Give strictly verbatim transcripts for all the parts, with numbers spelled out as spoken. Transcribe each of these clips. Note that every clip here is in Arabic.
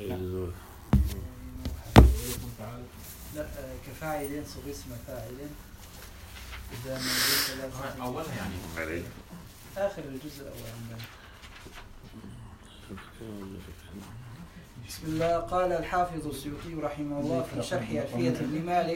لا كفاعل ينصب اسم فاعل إذا ما أولها يعني آخر الجزء الأول عندنا. بسم الله. قال الحافظ السيوطي رحمه الله في شرح ألفية ابن مالك: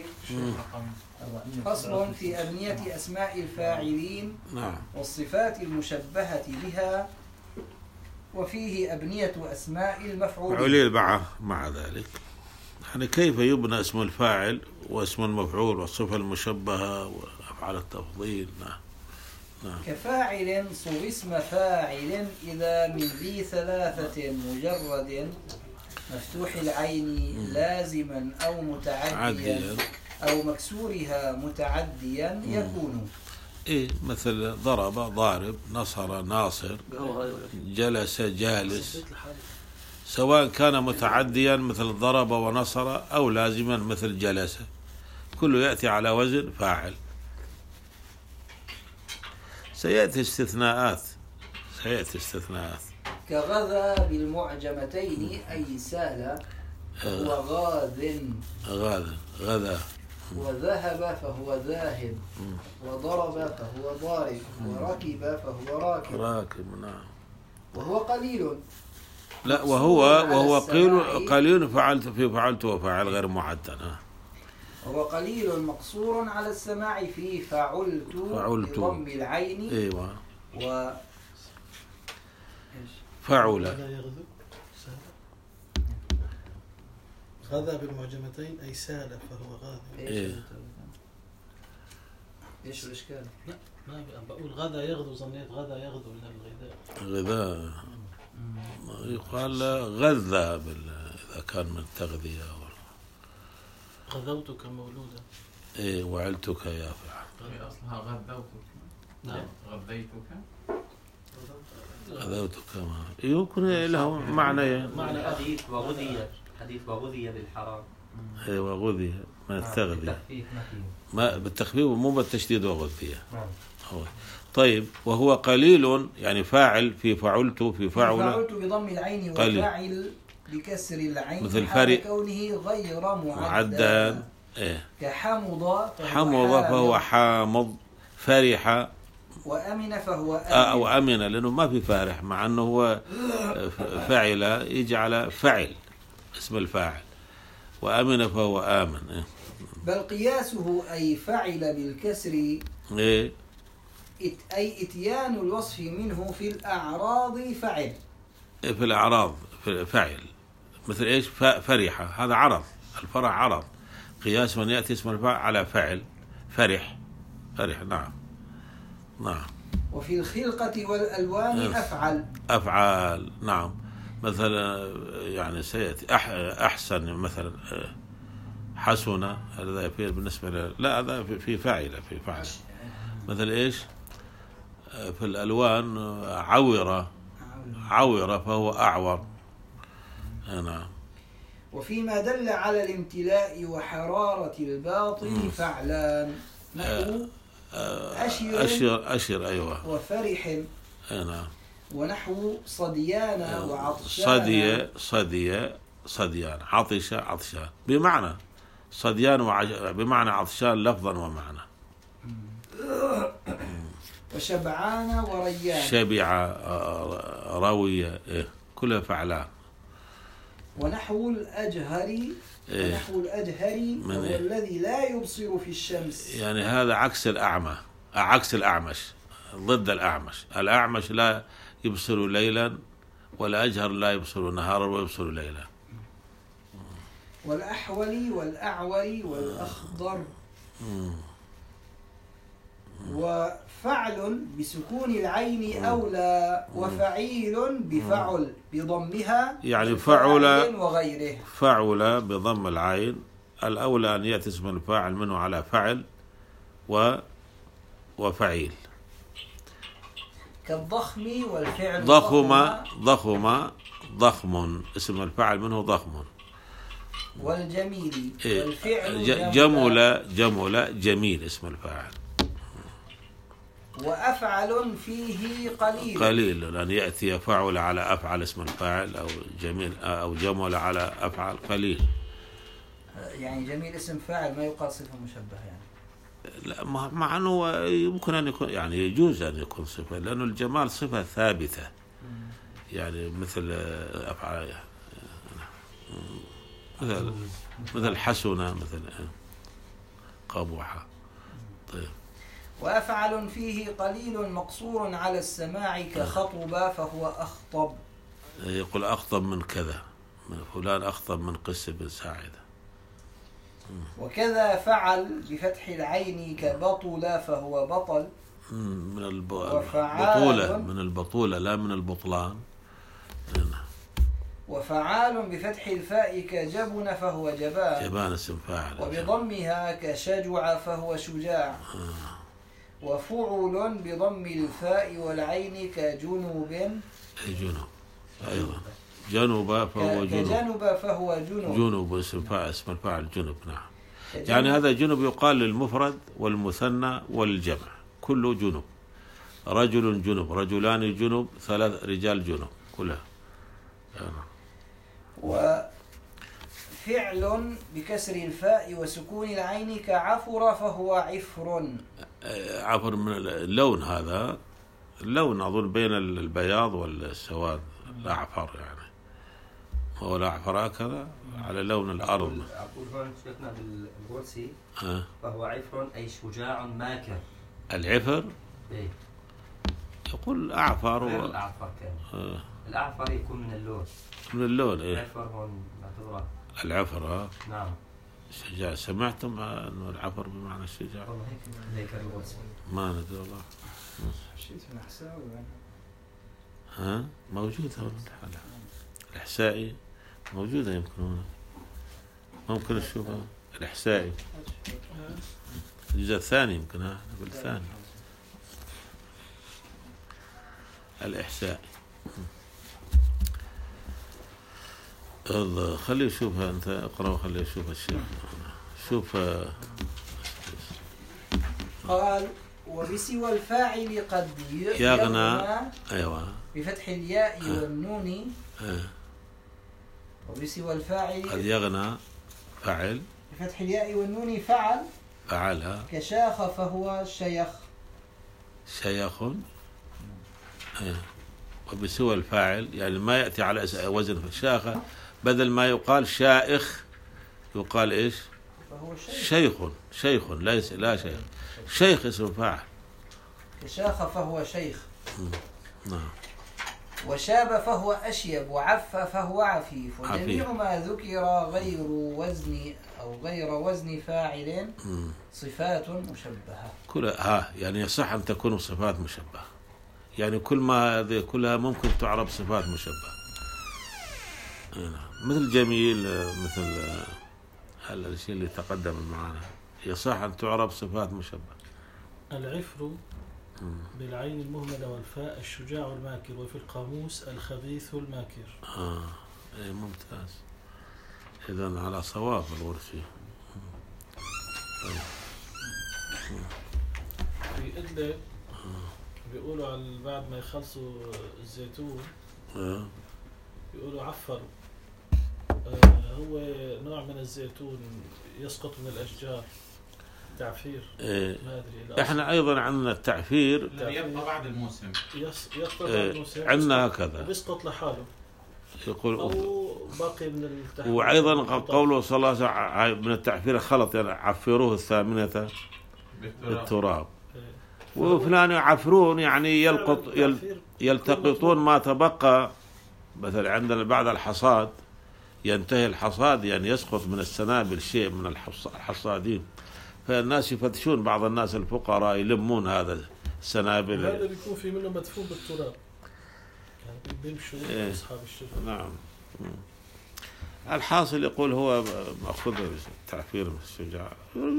فصل في أبنية أسماء الفاعلين والصفات المشبهة بها، وفيه أبنية أسماء المفعولين مع مع ذلك يعني كيف يبنى اسم الفاعل واسم المفعول والصفة المشبهة وأفعال التفضيل. نعم نعم. كفاعل صو اسم فاعل إذا من ذي ثلاثة مجرد مفتوح العين لازما أو متعديا أو مكسورها متعديا يكون. إيه مثل ضرب ضارب، نصر ناصر، جلس جالس، سواء كان متعديا مثل ضرب ونصر أو لازما مثل جلس، كله يأتي على وزن فاعل. سيأتي استثناءات سيأتي استثناءات كغذا بالمعجمتين أي سال فهو غاذ غاذ غذا، وذهب فهو ذاهب، وضرب فهو ضارب، وركب فهو راكب راكب. نعم. وهو قليل. لا وهو وهو قليل قليل فعلت في فعلت وفعل غير معدل. وهو قليل مقصور على السماع في فعلت بضم العين. ايوه. و فعل غذا بالمعجمتين أي سال فهو غاذ. إيه؟ إيش الإشكال؟ لا ما بقول غذا يغدو، ظنيت غذا يغدو من الغذاء. غذاء يقال غذا إذا كان من التغذية. غذوتك مولودا. إيه وعلتك يا فعل. أصلها غذوتك. نعم. غذيتك. غذوتك ما يكون له معنى. معنى حديث وغذي حديث وغذي بالحرام. إيه وغذي من التغذية. ما بالتخفيف مو بالتشديد وغذية. طيب وهو قليل يعني فاعل في فعلت في فعل. فعلت بضم العين وفاعل بكسر العين مثل حال كونه غير معدى. إيه. كحمض حمض فهو حامض، فرح وأمن فهو أمن. أو أمن لأنه ما في فارح، مع أنه هو فعل يجي على فعل اسم الفاعل، وأمن فهو آمن. إيه. بل قياسه أي فعل بالكسر. إيه. أي إتيان الوصف منه في الأعراض فعل. في الأعراض فعل مثل إيش؟ فرح، هذا عرض، الفرح عرض. قياس من يأتي اسم الفاعل على فعل، فرح فرح. نعم نعم. وفي الخلقة والألوان أفعل أفعال. نعم. مثلا يعني سيأتي أحسن مثلا حسن، هذا في بالنسبة له لا، هذا في فاعل في فاعل. مثل إيش؟ في الألوان عورة عورة فهو أعور. نعم. وفيما دل على الامتلاء وحرارة الباطن فعلان، نحو أشر أشر أشر أيوة وفرح. نعم. ونحو صديان وعطشان. صدي صدي صديان، عطش عطشان، بمعنى صديان وعج... بمعنى عطشان لفظا ومعنى. وشبعان وريان. شبع روية. إيه. كلها فعلان. ونحو الأجهر. إيه. ونحو الأجهر وهو إيه؟ الذي لا يبصر في الشمس. يعني هذا عكس الأعمى، عكس الأعمش، ضد الأعمش. الأعمش لا يبصر ليلا، والأجهر لا يبصر نهارا ويبصر ليلا. والأحول والأعور والأخضر. وفعل بسكون العين أولى، وفعيل بفعل بضمها يعني فعل وغيره. فعل بضم العين الأولى أن يأتي اسم الفاعل منه على فعل و وفعيل. كالضخم والفعل ضخم ضخم ضخم اسم الفاعل منه ضخم. والجميل إيه. والفعل جمل جمل جميل اسم الفاعل. وأفعل فيه قليل. قليل لأن يأتي يفعل على أفعل اسم الفاعل، أو جميل أو جمل على أفعل قليل. يعني جميل اسم فاعل ما يقال صفة مشبهة يعني. لا، مع أنه يمكن أن يكون يعني يجوز أن يكون صفة، لأنه الجمال صفة ثابتة يعني مثل أفعال مثل مثل حسنة، مثل قبوحة. طيب. وأفعل فيه قليل مقصور على السماع كخطب فهو أخطب. يقول أخطب من كذا، من فلان أخطب من قس بن ساعدة. وكذا فعل بفتح العين كبطل فهو بطل. من البطولة، من البطولة لا من البطلان. وفعال بفتح الفاء كجبن فهو جبان. جبان اسم فاعل. وبضمها كشجع فهو شجاع. آه. وفعل بضم الفاء والعين كجنوب. جنوب أيضا. جنوب فهو جنوب. كجنوب فهو جنوب. جنوب اسم فاعل، اسم الفاعل جنوب. نعم. يعني هذا جنوب يقال للمفرد والمثنى والجمع، كله جنوب. رجل جنوب، رجلان جنوب، ثلاث رجال جنوب، كلها. آه. وفعل بكسر الفاء وسكون العين كعفر فهو عفر. عفر من اللون، هذا اللون أظن بين البياض والسواد، الأعفر يعني. هو الأعفر هكذا على لون الأرض. أقول هون شيخنا بالغرسي فهو عفر أي شجاع ماكر. العفر إيه؟ يقول أعفر و... الأعفر كان آه. الأعفر يكون من اللون، من اللون. إيه؟ العفر هون معتبرة العفر. ها نعم. الشجاع، سمعتم أنه العفر بمعنى الشجاع؟ والله هيك هيك الغرسي ما ندري والله. شيء في الأحساء ها موجود هون الإحسائي موجودة، يمكن هنا ممكن نشوفها. الإحسائي الجزء الثاني يمكن، ها بالثاني الإحسائي. الله خليه يشوفها، أنت اقرأ وخليه يشوفها الشيخ. شوف. قال وبسوى الفاعل قد يغنى. أيوة. بفتح الياء أه. والنون. أه. وبسوى الفاعل قد يغنى فعل بفتح الياء والنون فعل فعلها كشاخ فهو شيخ. شيخ. أه. وبسوى الفاعل يعني ما يأتي على وزن شاخة، بدل ما يقال شائخ يقال إيش؟ فهو شيخ. شيخ شيخ ليس لا شيخ. شيخ اسم فاعل. كشاخ فهو شيخ. نعم. وشاب فهو أشيب، وعف فهو عفيف. وجميع ما ذكر غير وزن أو غير وزن فاعل م. صفات مشبهة. كلها ها يعني يصح أن تكون صفات مشبهة، يعني كل ما هذه كلها ممكن تعرب صفات مشبهة. مثل جميل، مثل هذا الشيء اللي تقدم معنا يصح أن تعرب صفات مشبهة. العفر بالعين المهملة والفاء الشجاع الماكر، وفي القاموس الخبيث الماكر. آه إيه ممتاز. إذن على صواب الغرفي. في إدلب بيقولوا على بعد ما يخلصوا الزيتون آه. بيقولوا عفر. آه هو نوع من الزيتون يسقط من الأشجار، تعفير. إيه. احنا ايضا عندنا التعفير يبقى بعد الموسم. يس يبقى بعد الموسم. عندنا هكذا وبيسقط لحاله. يقول أو باقي من التحفير. وايضا قوله صلى الله عليه وسلم من التعفير خلط، يعني عفروه الثامنة بالتراب. وفلان يعفرون يعني يلقط يل يلتقطون ما تبقى. مثلا عندنا بعد الحصاد ينتهي الحصاد، يعني يسقط من السنابل شيء من الحصادين، فالناس يفتشون، بعض الناس الفقراء يلمون هذا السنابل. هذا بيكون في منه مدفون بالتراب، يعني بيمشوا إيه. أصحاب الشجر. نعم. الحاصل يقول هو مأخذ التعفير من الشجاع.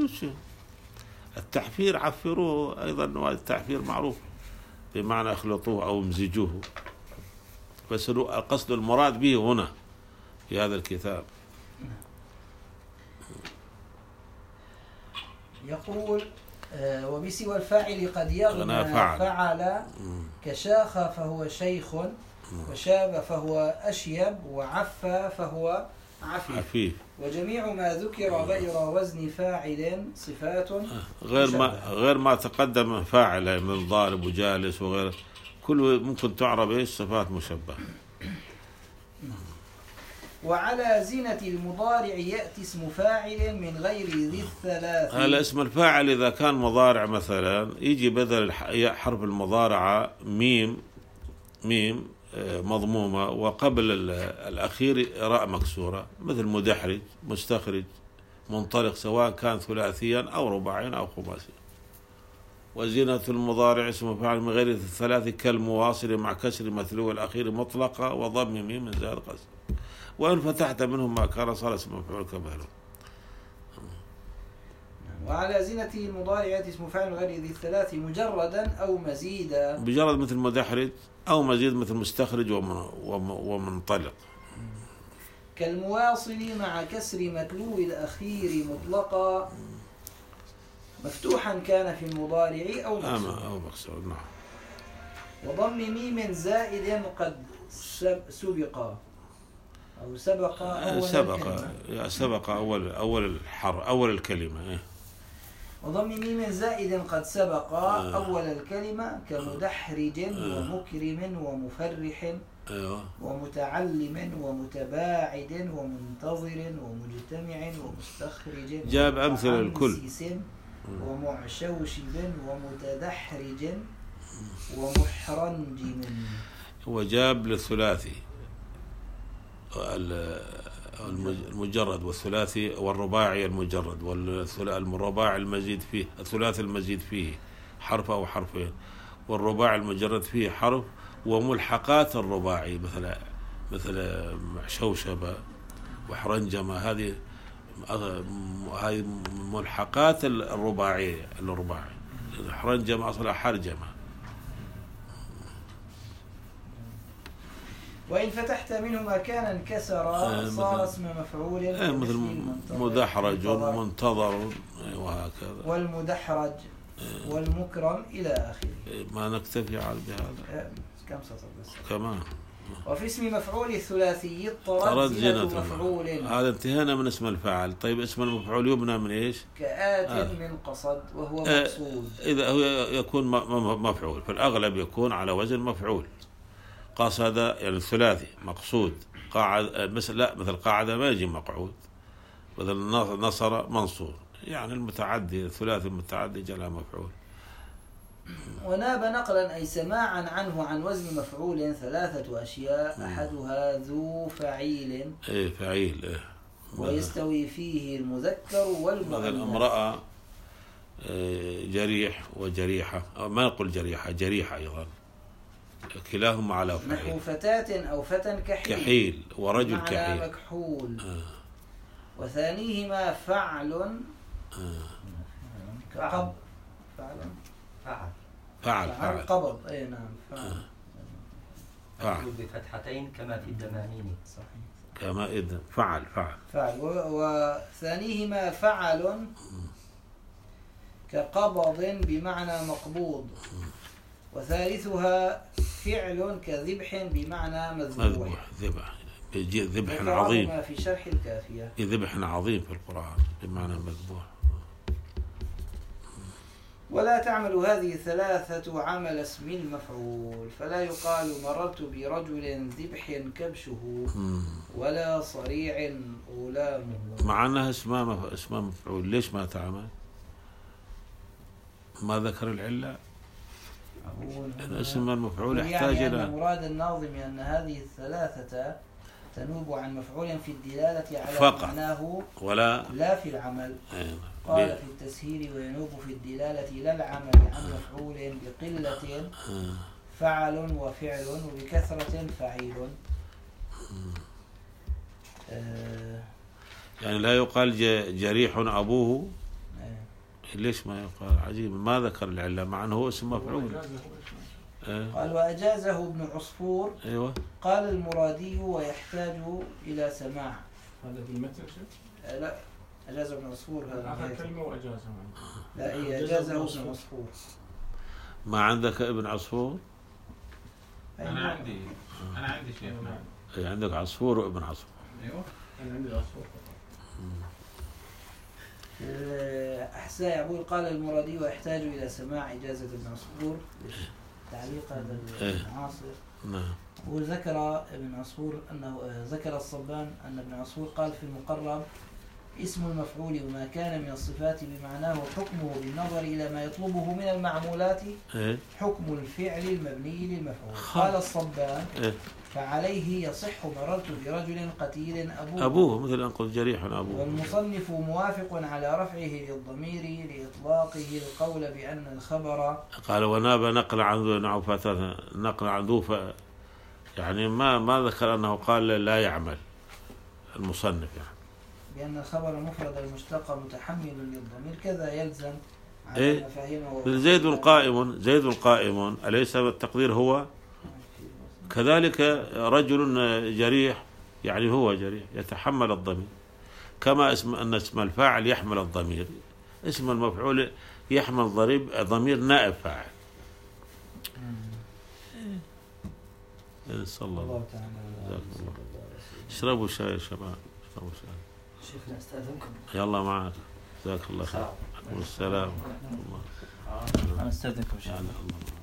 التحفير عفروه أيضا، التعفير معروف بمعنى اخلطوه أو امزجوه، بس قصد المراد به هنا في هذا الكتاب. يقول آه وبسوى الفاعل قد يغنى فعل, فعل كشاخ فهو شيخ، وشاب فهو أشيب، وعفى فهو عفيف. عفيف. وجميع ما ذكر غير وزن فاعل صفات غير ما غير ما تقدم فاعل من ضارب وجالس وغيره، كل ممكن تعرب ايش صفات مشبهة. وعلى زنة المضارع يأتي اسم فاعل من غير ذي الثلاث. هذا اسم الفاعل إذا كان مضارع مثلا يجي بدل حرف المضارعة ميم ميم مضمومة وقبل الأخير راء مكسورة، مثل مدحرج، مستخرج، منطلق، سواء كان ثلاثيا أو رباعيا أو خماسيا. وزينة المضارع اسم فاعل من غير الثلاث كالمواصل مع كسر مثلوه الأخير مطلقة وضم ميم من زائد قسم، وإن فتحت منهم ما كان صار اسم مفعول كماله. وعلى زينة المضارع اسم فاعل غير ذي الثلاث مجردا أو مزيدا، مجرد مثل مدحرج، أو مزيد مثل مستخرج ومنطلق. كالمواصل مع كسر متلو الأخير مطلقا مفتوحا كان في المضارع أو مكسور. أو مكسور نعم. وضم ميم زائد قد سبق أو سبق أول سبق الكلمة. سبق أول أول الحرف أول الكلمة. إيه. وضم ميم زائد قد سبق آه. أول الكلمة كمدحرج آه. ومكرم ومفرح أيوة. ومتعلم ومتباعد ومنتظر ومجتمع ومستخرج جاب أمثلة الكل، ومعشوشب ومتدحرج ومحرنجم. وجاب للثلاثي المجرد والثلاثي والرباعي المجرد والرباعي المزيد فيه، الثلاثي المزيد فيه حرف أو حرفين، والرباعي المجرد فيه حرف، وملحقات الرباعي مثل مثل شوشبة وحرنجمة، هذه هذه ملحقات الرباعية الرباعي. حرنجمة أصلها حرجمة. وإن فتحت منه مكانا انكسر صار اسم مفعول مثل مدحرج ومنتظر وهكذا، والمدحرج والمكرم إلى آخره. ما نكتفي على بهذا، كم سطر بس كمان. وفي اسم مفعول الثلاثي طرد زينة مفعول. هذا انتهينا من اسم الفاعل. طيب اسم المفعول يبنى من ايش؟ كآت آه. من قصد وهو مقصود. آه إذا هو يكون مفعول في الأغلب يكون على وزن مفعول. قصد يعني الثلاثي مقصود، قاعد مثل لا مثل قاعدة ما يجي مقعود، مثل نصر منصور، يعني المتعدي الثلاثي المتعدي جاء مفعول. وناب نقلا أي سماعا عنه عن وزن مفعول ثلاثة أشياء، أحدها ذو فعيل. إيه فعيل. إيه. ويستوي فيه المذكر والمؤنث. مثل امرأة جريح وجريحة، أو ما نقول جريحة، جريحة أيضا، كلاهما على فعيل. نحو فتاة أو فتى كحيل. كحيل ورجل كحيل. مكحول. آه. وثانيهما فعل. آه. كقبض. فعل. فعل. فعل. فعل. قبض. أي نعم. فعل. فعل. بفتحتين كما في الدمانين. صحيح. كما إذن فعل فعل. فعل. وثانيهما فعل كقبض بمعنى مقبوض. وثالثها فعل كذبح بمعنى مذبوح. ذبح بيجي ذبح عظيم في شرح الكافية. ذبح عظيم في القرآن بمعنى مذبوح. ولا تعمل هذه الثلاثة عمل اسم المفعول، فلا يقال مررت برجل ذبح كبشه ولا صريع غلامه. مع أنها اسمها اسمها مفعول، ليش ما تعمل؟ ما ذكر العلة؟ اسم المفعول يحتاج يعني إلى أن مراد الناظم أن هذه الثلاثة تنوب عن مفعول في الدلالة على فقط معناه ولا لا في العمل. أيوة. قال في التسهيل وينوب في الدلالة لا العمل عن مفعول بقلة فعل وفعل وبكثرة فعيل. آه يعني لا يقال جريح أبوه. ليش ما يقال؟ عجيب، ما ذكر العلة مع أنه هو اسم مفعول. أه. قال وأجازه ابن عصفور. أيوة. قال المرادي ويحتاج إلى سماع. هذا بالمتن أه لا أجاز ابن عصفور هذا آخر كلمة وأجازه. لا هي أجازه ابن عصفور. ما عندك ابن عصفور؟ أنا عندي أنا عندي شيخ. أي عندك عصفور وابن عصفور. أيوه أنا عندي عصفور. أحساء يقول قال المرادي ويحتاج إلى سماع إجازة ابن عصفور تعليق هذا المعاصر. نعم. وذكر ابن عصفور أنه ذكر الصبان أن ابن عصفور قال في المقرب اسم المفعول وما كان من الصفات بمعناه حكمه بالنظر إلى ما يطلبه من المعمولات حكم الفعل المبني للمفعول. قال الصبان فعليه يصح مررت برجل قتيل أبوه أبوه مثل أن قلت جريح أبوه. والمصنف موافق على رفعه للضمير لإطلاقه القول بأن الخبر قال وناب نقل عن ذو نعوفة نقل عن ذو يعني ما ما ذكر أنه قال لا يعمل المصنف يعني بأن الخبر المفرد المشتق متحمل للضمير كذا يلزم على إيه؟ مفاهيمه. زيد قائم زيد قائم أليس التقدير هو كذلك رجل جريح يعني هو جريح يتحمل الضمير كما اسم أن اسم الفاعل يحمل الضمير اسم المفعول يحمل ضريب ضمير نائب فاعل. صلى الله تعالى. اشربوا شاي يا شباب اشربوا شاي. شيخنا استاذنكم. يلا معك جزاك الله خير. والسلام ورحمة الله. انا استاذنكم شيخنا.